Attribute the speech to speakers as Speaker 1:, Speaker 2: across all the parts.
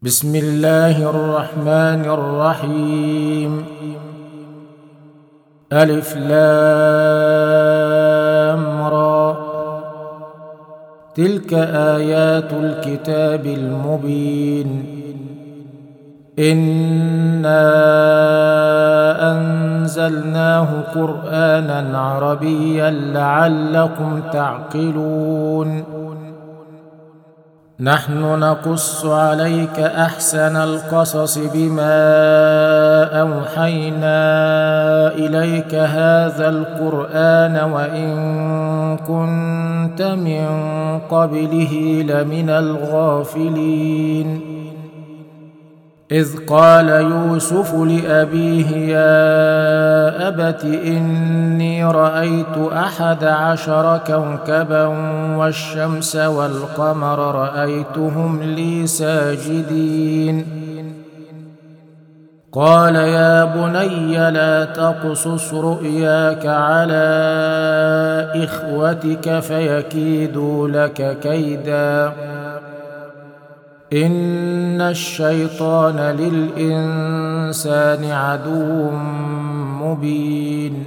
Speaker 1: بسم الله الرحمن الرحيم. ألف لام را. تلك آيات الكتاب المبين. إنا أنزلناه قرآنا عربيا لعلكم تعقلون. نحن نقص عليك أحسن القصص بما أوحينا إليك هذا القرآن وإن كنت من قبله لمن الغافلين. إذ قال يوسف لأبيه يا أبت إني رأيت 11 كوكبا والشمس والقمر رأيتهم لي ساجدين. قال يا بني لا تقصص رؤياك على إخوتك فيكيدوا لك كيدا إن الشيطان للإنسان عدو مبين.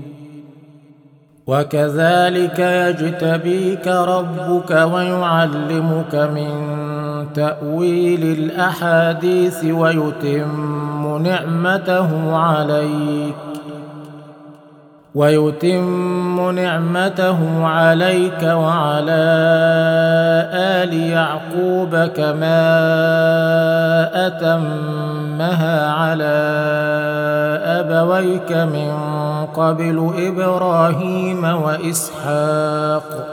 Speaker 1: وكذلك يجتبيك ربك ويعلمك من تأويل الأحاديث ويتم نعمته عليك وعلى آل يعقوب كما أتمها على أبويك من قبل إبراهيم وإسحاق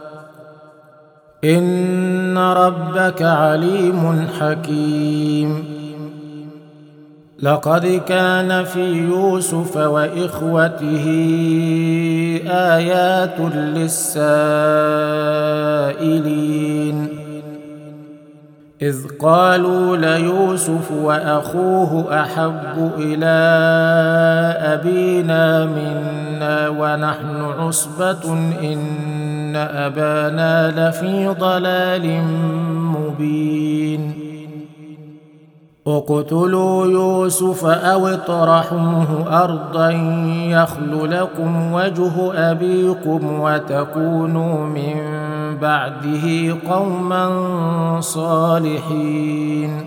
Speaker 1: إن ربك عليم حكيم. لقد كان في يوسف وإخوته آيات للسائلين. إذ قالوا ليوسف وأخوه أحب إلى أبينا منا ونحن عصبة إن أبانا لفي ضلال مبين. اقتلوا يوسف أو اطرحوه أرضا يخل لكم وجه أبيكم وتكونوا من بعده قوما صالحين.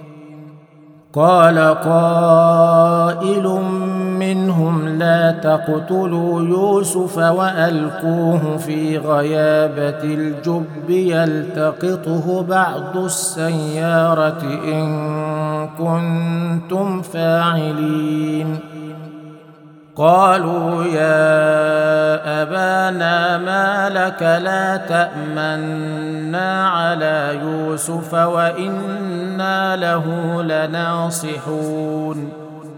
Speaker 1: قال قائل منهم لا تقتلوا يوسف وألقوه في غيابة الجب يلتقطه بعض السيارة إن كنتم فاعلين. قالوا يا أبانا ما لك لا تأمنا على يوسف وإنا له لناصحون.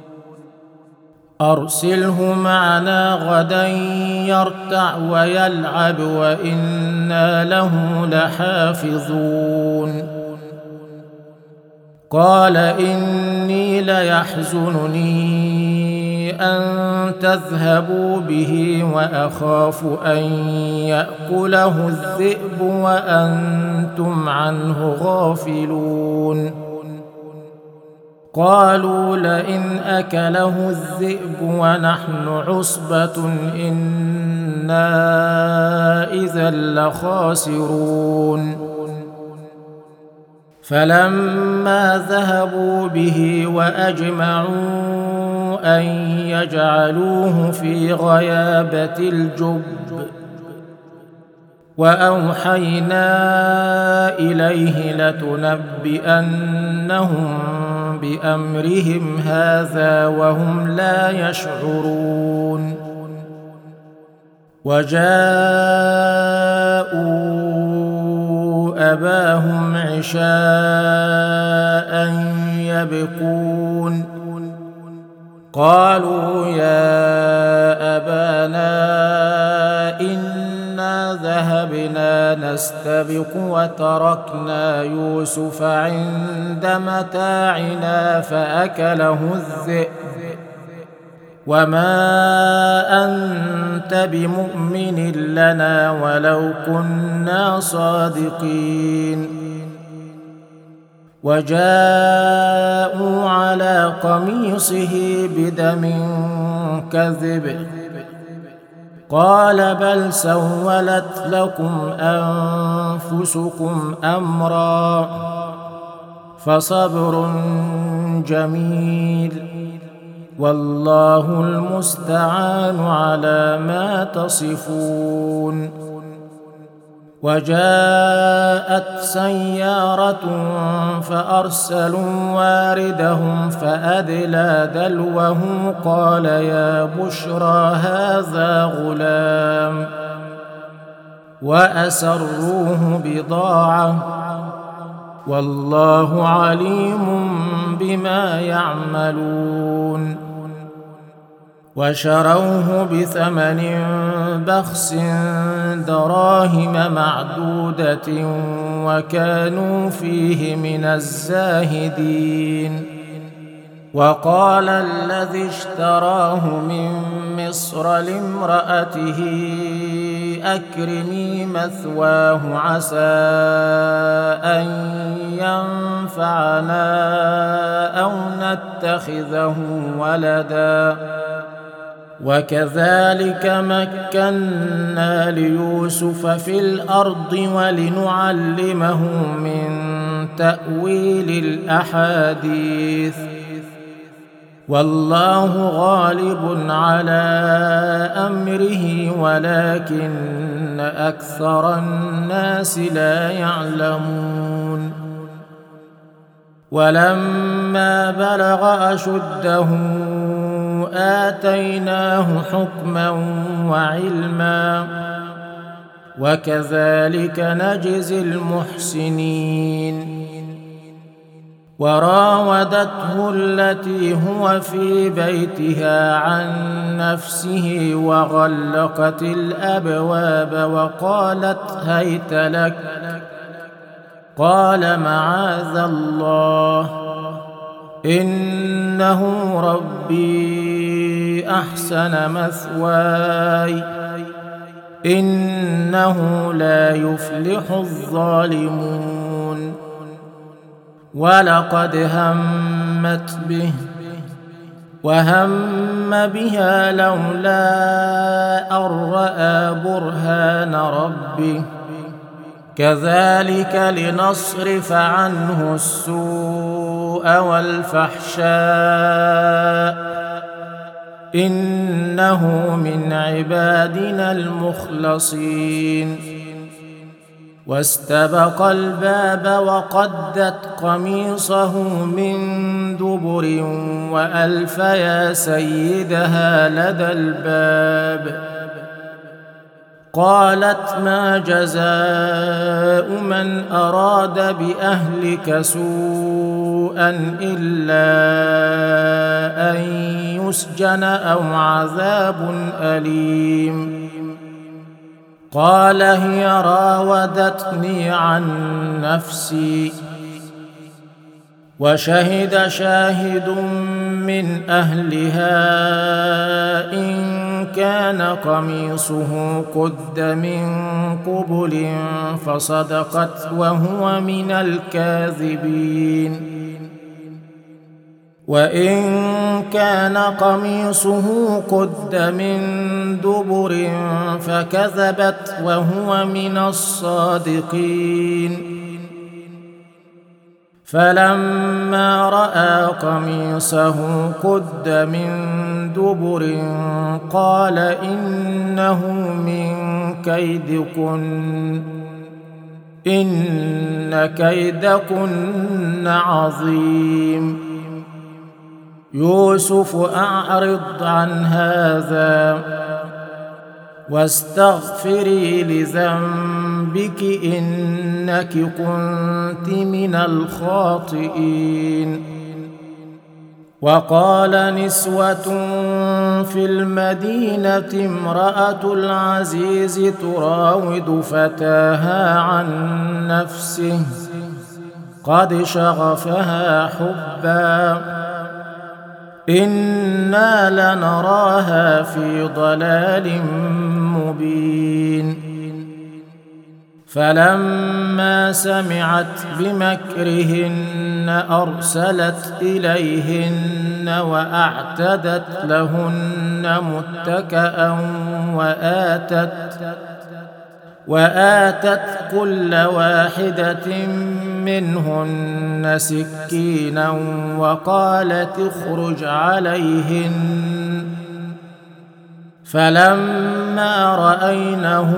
Speaker 1: أرسله معنا غدا يرتع ويلعب وإنا له لحافظون. قال إني ليحزنني أن تذهبوا به وأخاف أن يأكله الذئب وأنتم عنه غافلون. قالوا لئن أكله الذئب ونحن عصبة إنا إذا لخاسرون. فلما ذهبوا به وأجمعوا أن يجعلوه في غيابة الجب وأوحينا إليه لتنبئنهم بأمرهم هذا وهم لا يشعرون. وجاءوا أباهم عشاء يبكون. قالوا يا أبانا إنا ذهبنا نستبق وتركنا يوسف عند متاعنا فأكله الذئب وما أنت بمؤمن لنا ولو كنا صادقين. وجاءوا على قميصه بدم كذب قال بل سولت لكم أنفسكم أمرا فصبر جميل والله المستعان على ما تصفون. وجاءت سيارة فأرسلوا واردهم فأدلى دلوه قال يا بشرى هذا غلام وأسروه بضاعة والله عليم بما يعملون. وشروه بثمن بخس دراهم معدودة وكانوا فيه من الزاهدين. وقال الذي اشتراه من مصر لامرأته أكرمي مثواه عسى أن ينفعنا أو نتخذه ولدا وكذلك مكنا ليوسف في الأرض ولنعلمه من تأويل الأحاديث والله غالب على أمره ولكن أكثر الناس لا يعلمون. ولما بلغ أشده آتيناه حكما وعلما وكذلك نجزي المحسنين. وراودته التي هو في بيتها عن نفسه وغلقت الأبواب وقالت هيت لك قال معاذ الله إنه ربي أحسن مثواي إنه لا يفلح الظالمون. ولقد همت به وهم بها لولا أن رأى برهان ربه كذلك لنصرف عنه السوء والفحشاء إنه من عبادنا المخلصين. واستبق الباب وقدت قميصه من دبر وألف يا سيدها لدى الباب قالت ما جزاء من أراد بأهلك سوءا إلا أن يسجن أو عذاب أليم قال هي راودتني عن نفسي. وشهد شاهد من أهلها إن كان قميصه قد من قبل فصدقت وهو من الكاذبين وإن كان قميصه قد من دبر فكذبت وهو من الصادقين. فلما رأى قميصه قد من دبر قال إنه من كيدكن إن كيدكن عظيم. يوسف أعرض عن هذا واستغفري لذنبك إنك كنت من الخاطئين. وقال نسوة في المدينة امرأة العزيز تراود فتاها عن نفسه قد شغفها حبا إنا لنراها في ضلال مبين. فلما سمعت بمكرهن أرسلت إليهن وأعتدت لهن متكئا وآتت كل واحدة منهن سكينا وقالت اخرج عليهن. فلما رأينه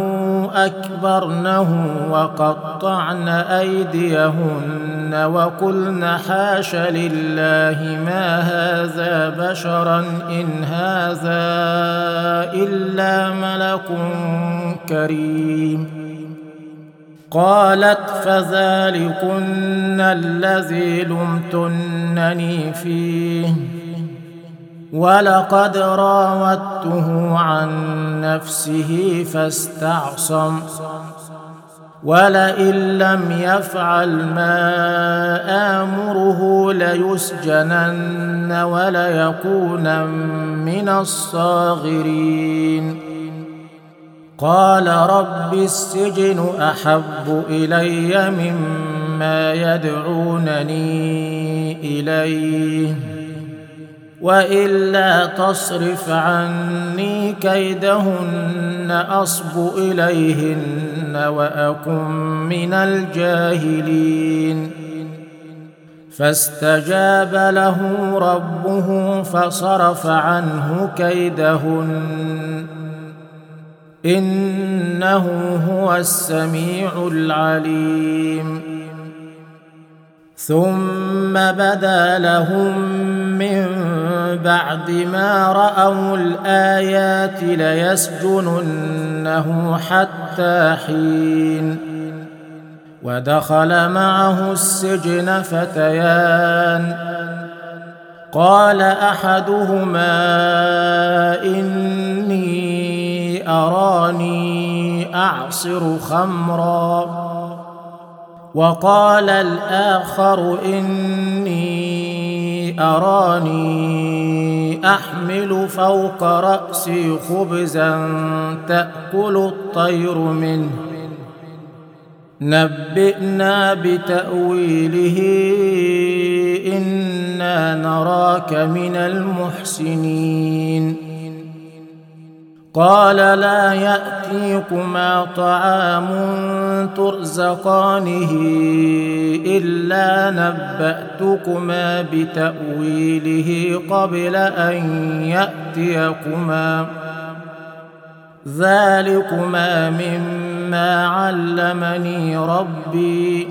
Speaker 1: أكبرنه وقطعن أيديهن وقلن حاش لله ما هذا بشرا إن هذا إلا ملك كريم. قالت فذلكن الذي لمتنني فيه ولقد راودته عن نفسه فاستعصم ولئن لم يفعل ما آمره ليسجنن وليكونن من الصاغرين. قال رب السجن أحب إلي مما يدعونني إليه وإلا تصرف عني كيدهن أصب إليهن وأكن من الجاهلين. فاستجاب له ربه فصرف عنه كيدهن إنه هو السميع العليم. ثم بدا لهم من بعد ما رأوا الآيات ليسجننه حتى حين. ودخل معه السجن فتيان قال أحدهما إني أراني أعصر خمرا وقال الآخر إني أراني أحمل فوق رأسي خبزا تأكل الطير منه نبئنا بتأويله إنا نراك من المحسنين. قال لا يأتيكما طعام ترزقانه إلا نبأتكما بتأويله قبل أن يأتيكما ذلكما مما علمني ربي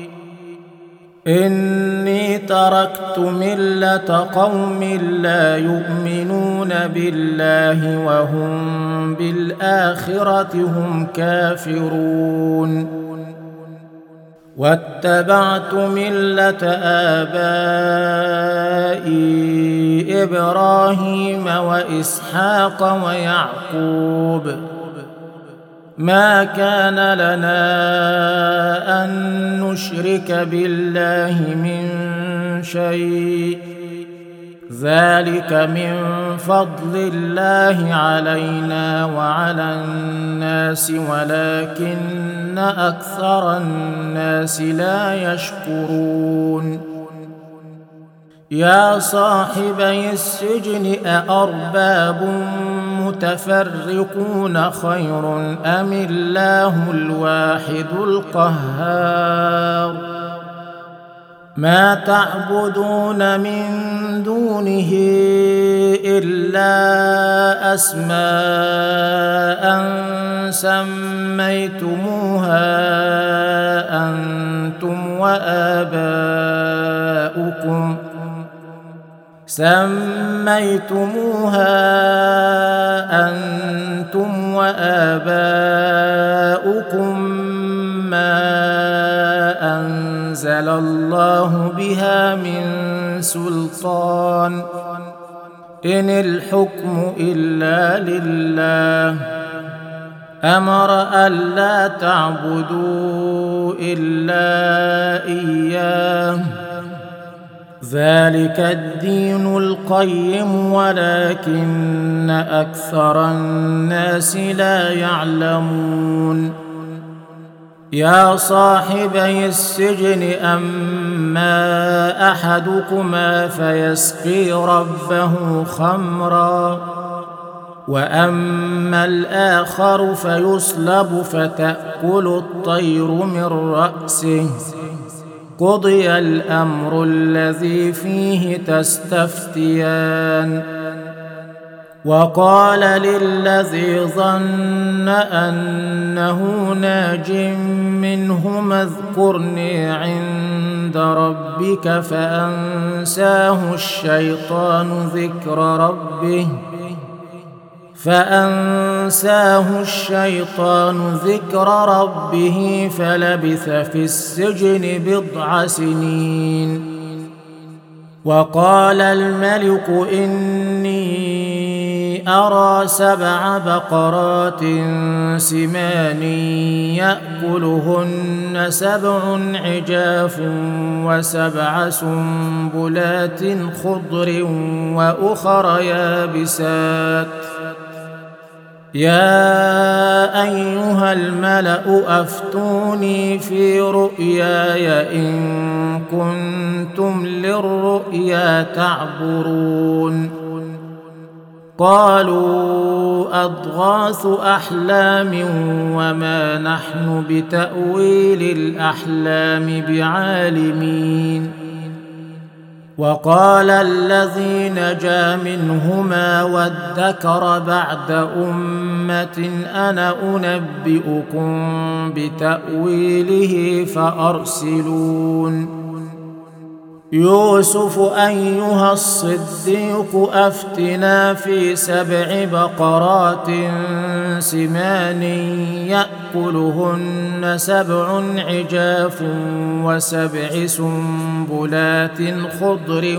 Speaker 1: إني تركت ملة قوم لا يؤمنون بالله وهم بالآخرة هم كافرون واتبعت ملة آبائي إبراهيم وإسحاق ويعقوب ما كان لنا أن نشرك بالله من شيء ذلك من فضل الله علينا وعلى الناس ولكن أكثر الناس لا يشكرون. يا صاحبي السجن أأرباب متفرقون خير أم الله الواحد القهار. ما تعبدون من دونه إلا أسماء سميتموها أنتم وآباؤكم ما أنزل الله بها من سلطان إن الحكم إلا لله أمر ألا تعبدوا إلا إياه ذلك الدين القيم ولكن أكثر الناس لا يعلمون. يا صاحبي السجن أما أحدكما فيسقي ربه خمرا وأما الآخر فيصلب فتأكل الطير من رأسه قضي الأمر الذي فيه تستفتيان. وقال للذي ظن أنه ناج منهما اذكرني عند ربك فأنساه الشيطان ذكر ربه فلبث في السجن 9 سنين. وقال الملك إني أرى 7 بقرات سمان يأكلهن 7 عجاف و7 سنبلات خضر وأخر يابسات. يا أيها الملأ أفتوني في رؤياي إن كنتم للرؤيا تعبرون. قالوا أضغاث أحلام وما نحن بتأويل الأحلام بعالمين. وقال الذي نجا منهما وادكر بعد أمة أنا أنبئكم بتأويله فأرسلون. يوسف أيها الصديق أفتنا في 7 بقرات سمان يأكلهن 7 عجاف و7 سنبلات خضر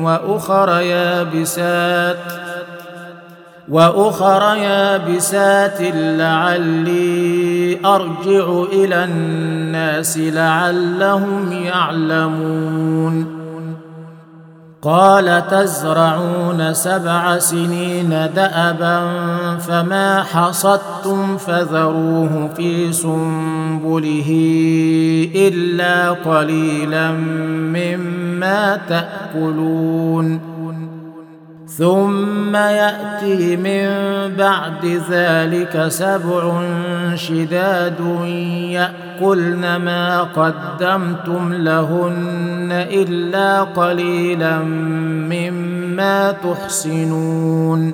Speaker 1: وأخر يابسات لعلي أرجع إلى الناس لعلهم يعلمون. قال تزرعون 7 سنين دأبا فما حصدتم فذروه في سنبله إلا قليلا مما تأكلون. ثم يأتي من بعد ذلك 7 شداد يأكلن ما قدمتم لهن إلا قليلا مما تحصنون.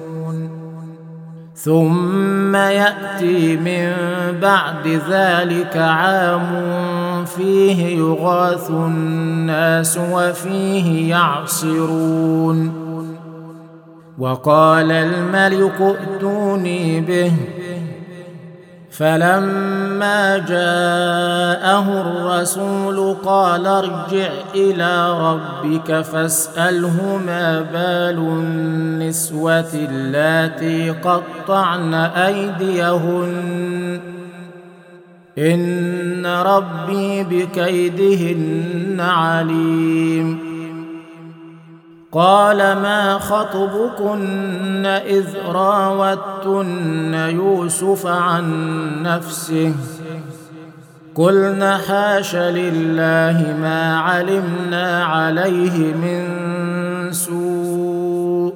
Speaker 1: ثم يأتي من بعد ذلك عام فيه يغاث الناس وفيه يعصرون. وقال الملك ائتوني به فلما جاءه الرسول قال ارجع إلى ربك فاسأله ما بال النسوة اللاتي قطعن أيديهن إن ربي بكيدهن عليم. قال ما خطبكن إذ راوتن يوسف عن نفسه قلن حاش لله ما علمنا عليه من سوء.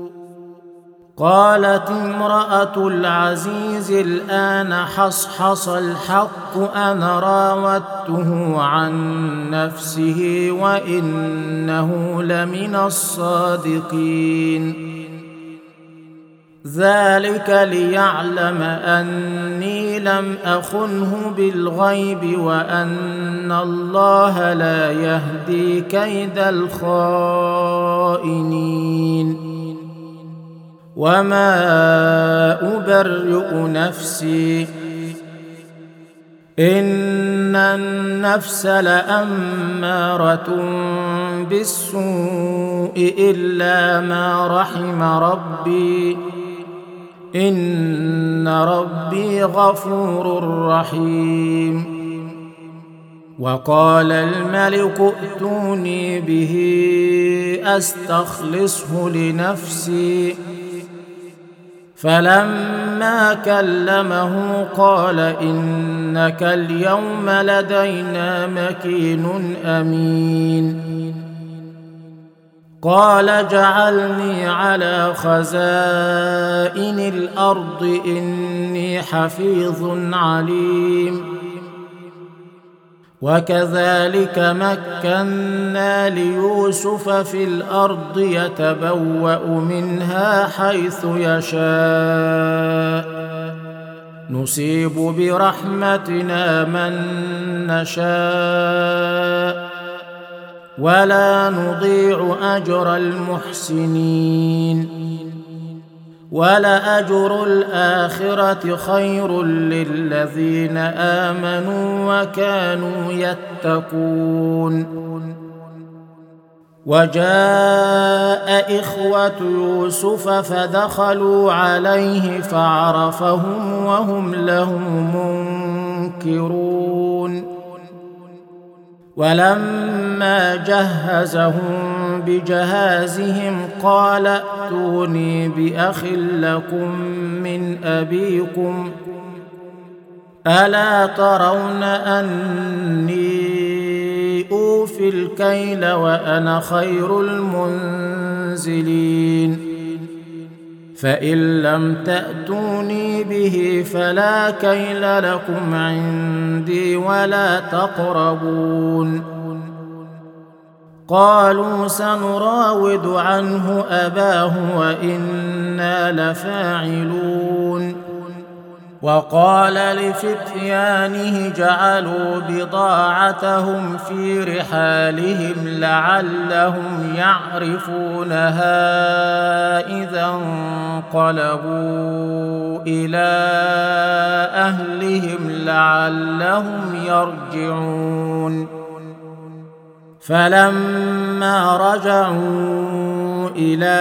Speaker 1: قالت امرأة العزيز الآن حصحص الحق أنا راودته عن نفسه وإنه لمن الصادقين. ذلك ليعلم أني لم أخنه بالغيب وأن الله لا يهدي كيد الخائنين. وما أبرئ نفسي إن النفس لأمارة بالسوء إلا ما رحم ربي إن ربي غفور رحيم. وقال الملك ائتوني به أستخلصه لنفسي فلما كلمه قال إنك اليوم لدينا مكين أمين. قال جعلني على خزائن الأرض إني حفيظ عليم. وكذلك مكنا ليوسف في الأرض يتبوأ منها حيث يشاء نصيب برحمتنا من نشاء ولا نضيع أجر المحسنين. ولأجر الآخرة خير للذين آمنوا وكانوا يتقون. وجاء إخوة يوسف فدخلوا عليه فعرفهم وهم له منكرون. ولما جهزهم بجهازهم قال ائتوني بأخ لكم من أبيكم ألا ترون أني أوفي الكيل وأنا خير المنزلين. فإن لم تأتوني به فلا كيل لكم عندي ولا تقربون. قالوا سنراود عنه أباه وإنا لفاعلون. وقال لفتيانه جعلوا بضاعتهم في رحالهم لعلهم يعرفونها إذا انقلبوا إلى أهلهم لعلهم يرجعون. فلما رجعوا إلى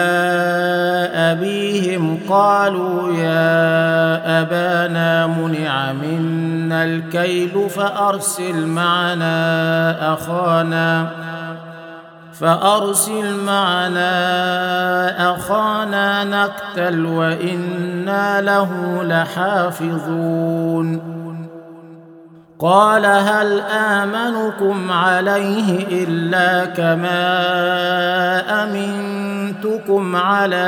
Speaker 1: أبيهم قالوا يا أبانا منع منا الكيل فأرسل معنا أخانا نقتل وإنا له لحافظون. قال هل آمنكم عليه إلا كما أمنتكم على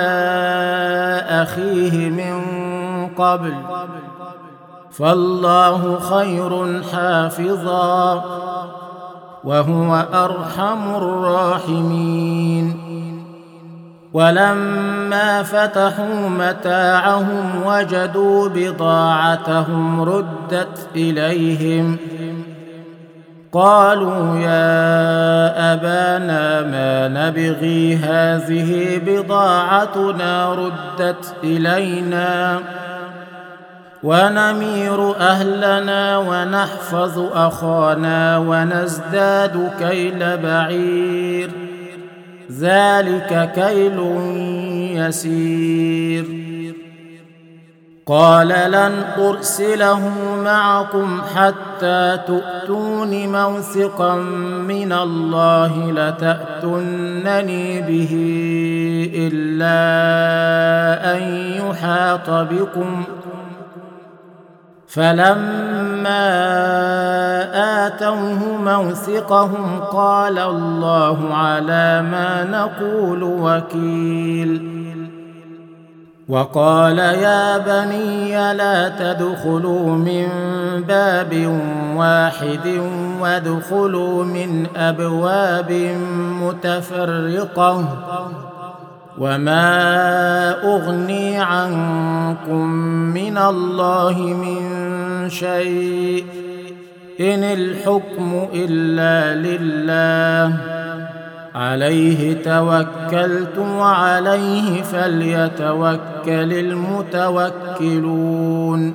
Speaker 1: أخيه من قبل فالله خير حافظا وهو أرحم الراحمين. ولما فتحوا متاعهم وجدوا بضاعتهم ردت إليهم قالوا يا أبانا ما نبغي هذه بضاعتنا ردت إلينا ونمير أهلنا ونحفظ أخانا ونزداد كيل بعير ذلك كيل يسير. قال لن أرسله معكم حتى تؤتون موثقا من الله لتأتونني به إلا أن يحاط بكم. فلما آتوه موثقهم قال الله على ما نقول وكيل. وقال يا بني لا تدخلوا من باب واحد وادخلوا من أبواب متفرقة وما أغني عنكم من الله من شيء إن الحكم إلا لله عليه توكلت وعليه فليتوكل المتوكلون.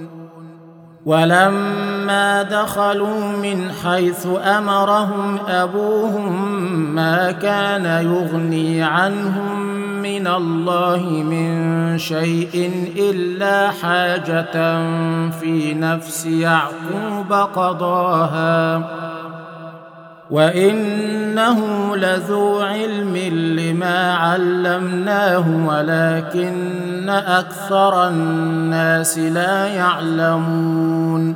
Speaker 1: ولما دخلوا من حيث أمرهم أبوهم ما كان يغني عنهم من الله من شيء إلا حاجة في نفس يعقوب قضاها وإنه لذو علم لما علمناه ولكن أكثر الناس لا يعلمون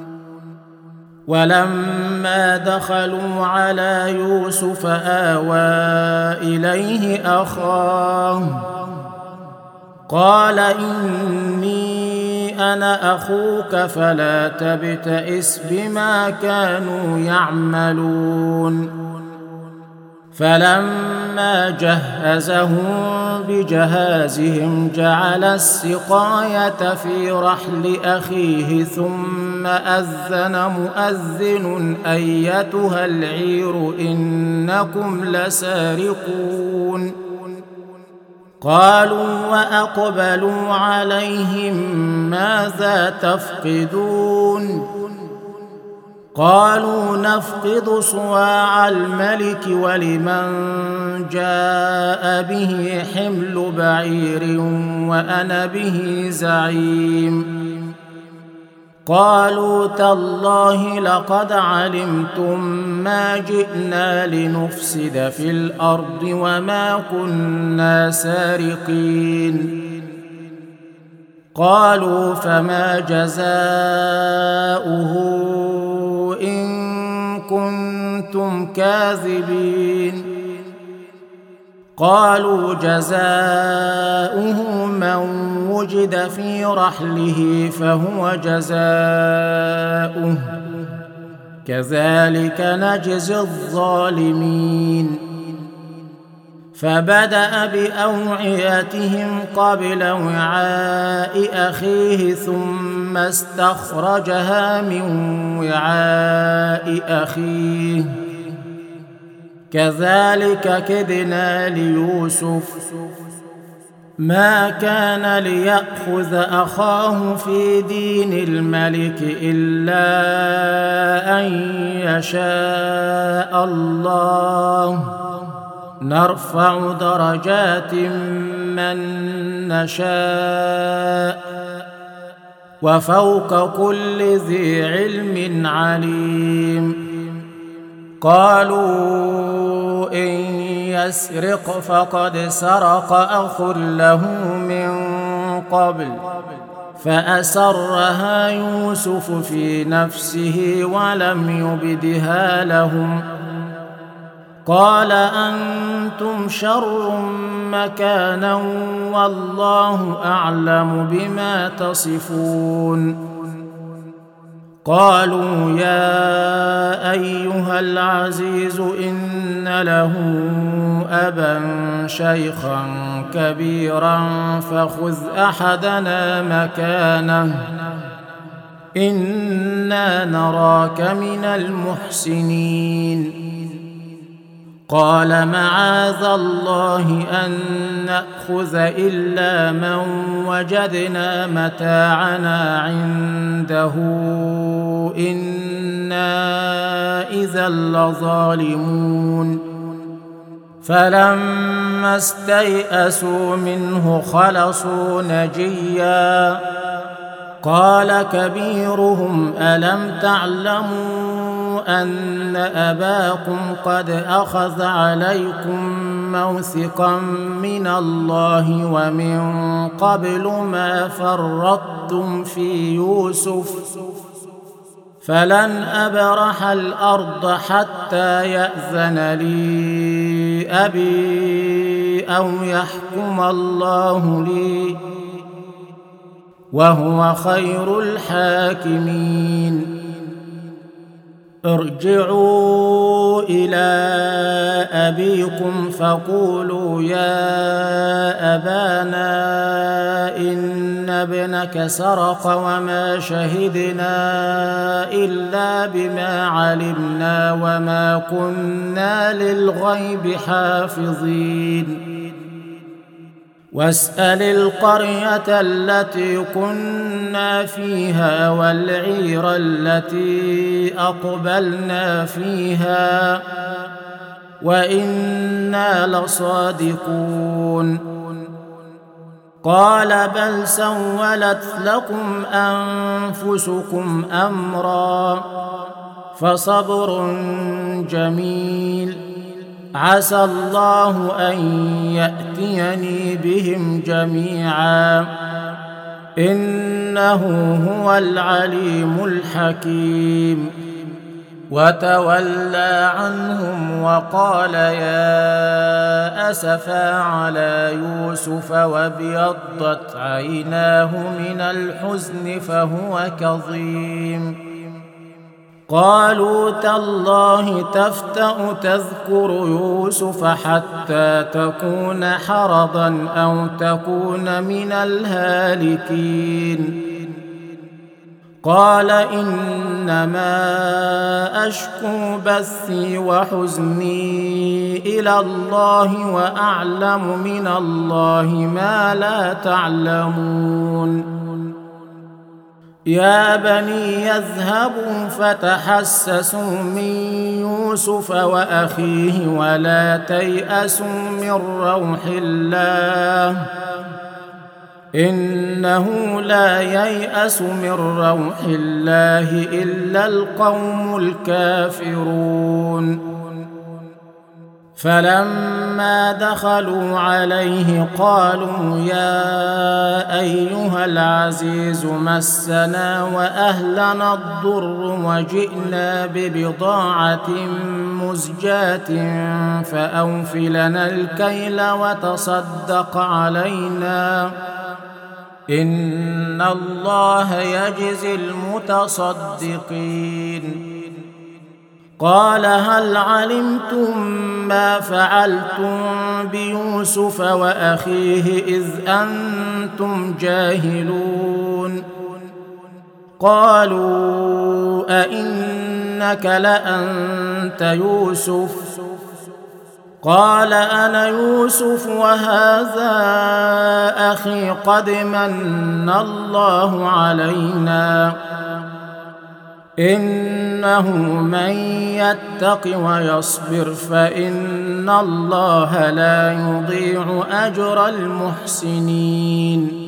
Speaker 1: ولما دخلوا على يوسف آوى إليه أخاه قال إني أنا أخوك فلا تبتئس بما كانوا يعملون فلما جهزهم بجهازهم جعل السقاية في رحل أخيه ثم أذن مؤذن أيتها العير إنكم لسارقون قالوا وأقبلوا عليهم ماذا تفقدون قالوا نفقد صواع الملك ولمن جاء به حمل بعير وأنا به زعيم قالوا تالله لقد علمتم ما جئنا لنفسد في الأرض وما كنا سارقين قالوا فما جزاؤه إن كنتم كاذبين قالوا جزاؤه من وجد في رحله فهو جزاؤه كذلك نجزي الظالمين فبدأ بأوعيتهم قبل وعاء أخيه ثم استخرجها من وعاء أخيه كذلك كدنا ليوسف ما كان ليأخذ أخاه في دين الملك إلا أن يشاء الله نرفع درجات من نشاء وفوق كل ذي علم عليم قالوا إن يسرق فقد سرق أخ له من قبل فأسرها يوسف في نفسه ولم يبدها لهم قال أنتم شر مكانا والله أعلم بما تصفون قالوا يا أيها العزيز إن له أبا شيخا كبيرا فخذ أحدنا مكانه إنا نراك من المحسنين قال معاذ الله أن نأخذ إلا من وجدنا متاعنا عنده إنا إذا لظالمون فلما استيئسوا منه خلصوا نجيا قال كبيرهم ألم تعلموا أن أباكم قد أخذ عليكم موثقا من الله ومن قبل ما فرطتم في يوسف فلن أبرح الأرض حتى يأذن لي أبي أو يحكم الله لي وهو خير الحاكمين ارجعوا إلى أبيكم فقولوا يا أبانا إن ابنك سرق وما شهدنا إلا بما علمنا وما كنا للغيب حافظين واسأل القرية التي كنا فيها والعير التي أقبلنا فيها وإنا لصادقون قال بل سولت لكم أنفسكم أمرا فصبر جميل. عسى الله أن يأتيني بهم جميعا إنه هو العليم الحكيم. وتولى عنهم وقال يا أسفا على يوسف وابيضت عيناه من الحزن فهو كظيم. قالوا تالله تفتأ تذكر يوسف حتى تكون حرضا أو تكون من الهالكين. قال إنما أشكو بثي وحزني إلى الله وأعلم من الله ما لا تعلمون. يا بني اذهبوا فتحسسوا من يوسف وأخيه ولا تيأسوا من روح الله إنه لا ييأس من روح الله إلا القوم الكافرون. فلما دخلوا عليه قالوا يا أيها العزيز مسنا وأهلنا الضر وجئنا ببضاعة مزجاة فأوف لنا الكيل وتصدق علينا إن الله يجزي المتصدقين. قال هل علمتم ما فعلتم بيوسف وأخيه إذ أنتم جاهلون؟ قالوا أئنك لأنت يوسف؟ قال أنا يوسف وهذا أخي قد من الله علينا إنه من يتق ويصبر فإن الله لا يضيع أجر المحسنين.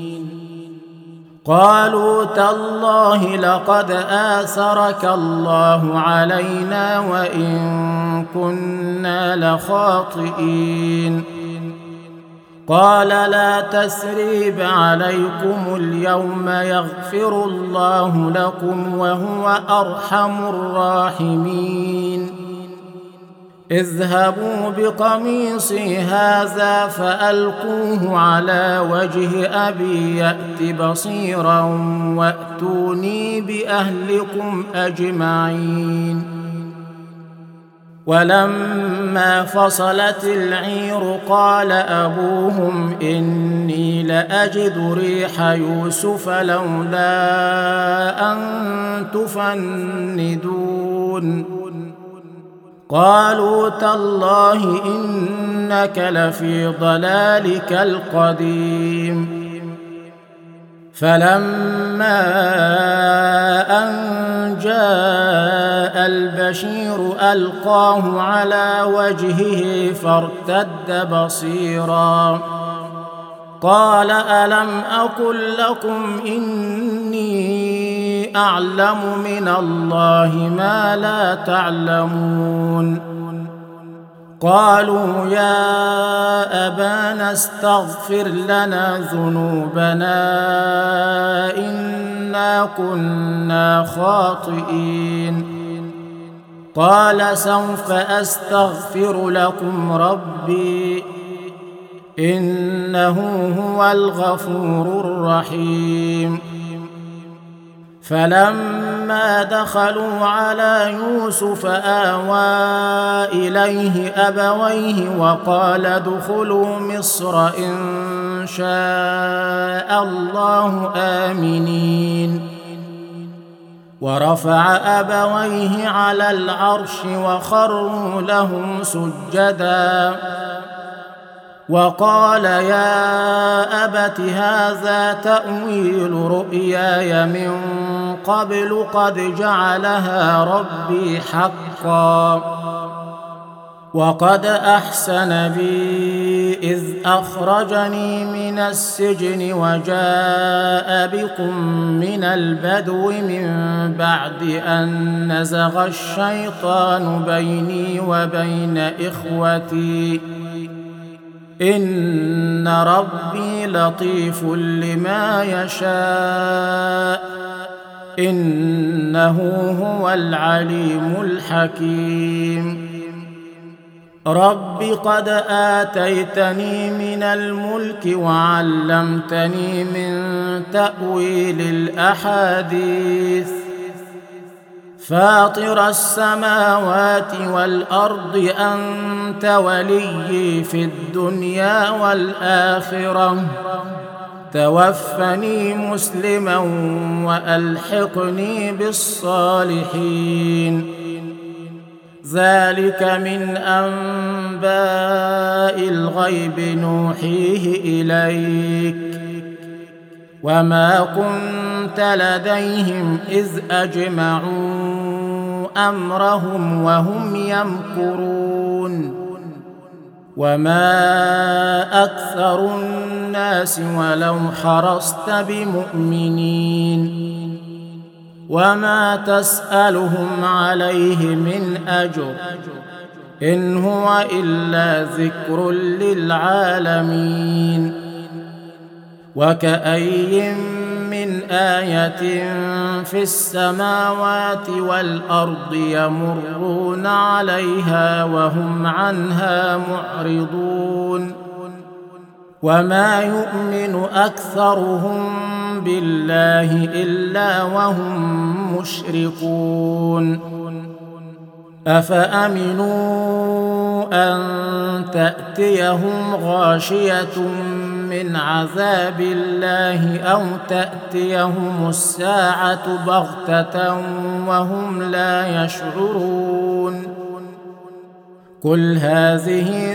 Speaker 1: قالوا تالله لقد آثرك الله علينا وإن كنا لخاطئين. قال لا تثريب عليكم اليوم يغفر الله لكم وهو أرحم الراحمين. اذهبوا بقميصي هذا فألقوه على وجه أبي يأت بصيرا وأتوني بأهلكم أجمعين. ولما فصلت العير قال أبوهم إني لأجد ريح يوسف لولا أن تفندون. قالوا تالله إنك لفي ضلالك القديم. فلما أن جاء البشير ألقاه على وجهه فارتد بصيرا قال ألم أقل لكم إني أعلم من الله ما لا تعلمون. قالوا يا أبانا استغفر لنا ذنوبنا إنا كنا خاطئين. قال سوف أستغفر لكم ربي إنه هو الغفور الرحيم. فلما دخلوا على يوسف آوى إليه أبويه وقال ادخلوا مصر إن شاء الله آمنين. ورفع أبويه على العرش وخروا له سجدا وقال يا أبت هذا تأويل رؤياي من قبل قد جعلها ربي حقا وقد أحسن بي إذ أخرجني من السجن وجاء بكم من البدو من بعد أن نزغ الشيطان بيني وبين إخوتي إن ربي لطيف لما يشاء إنه هو العليم الحكيم رب قد آتيتني من الملك وعلمتني من تأويل الأحاديث فاطر السماوات والأرض أنت وليي في الدنيا والآخرة توفني مسلما وألحقني بالصالحين ذلك من أنباء الغيب نوحيه إليك وما كنت لديهم إذ أجمعوا أمرهم وهم يمكرون وما أكثر الناس ولو حرصت بمؤمنين وما تسألهم عليه من أجر إن هو إلا ذكر للعالمين وكأي من آية في السماوات والأرض يمرون عليها وهم عنها معرضون وما يؤمن أكثرهم بالله إلا وهم مشركون أفأمنوا أن تأتيهم غاشية من عذاب الله أو تأتيهم الساعة بغتة وهم لا يشعرون قل هذه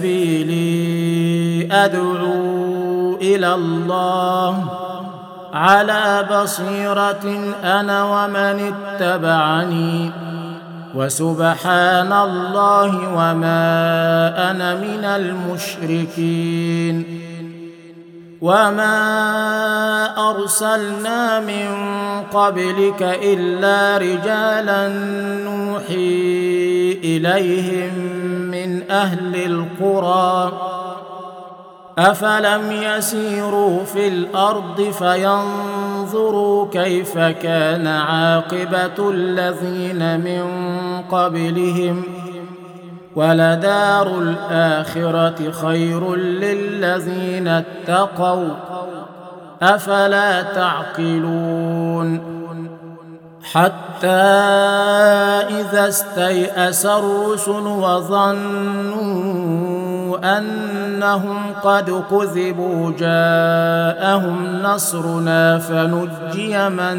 Speaker 1: سبيلي أدعو إلى الله على بصيرة أنا ومن اتبعني وسبحان الله وما أنا من المشركين وما أرسلنا من قبلك إلا رجالا نوحي إليهم من أهل القرى أفلم يسيروا في الأرض فينظروا كيف كان عاقبة الذين من قبلهم ولدار الآخرة خير للذين اتقوا أفلا تعقلون حتى إذا استيأس الرسل وظنوا أنهم قد كذبوا جاءهم نصرنا فنجي من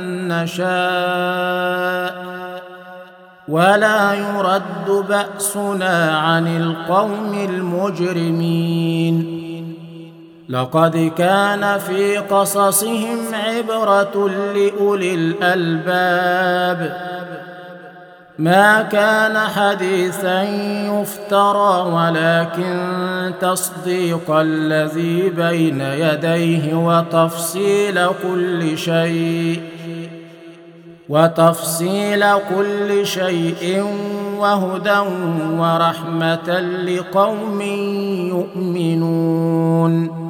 Speaker 1: نشاء ولا يرد بأسنا عن القوم المجرمين لقد كان في قصصهم عبرة لأولي الألباب ما كان حديثا يفترى ولكن تصديق الذي بين يديه وتفصيل كل شيء وهدى ورحمة لقوم يؤمنون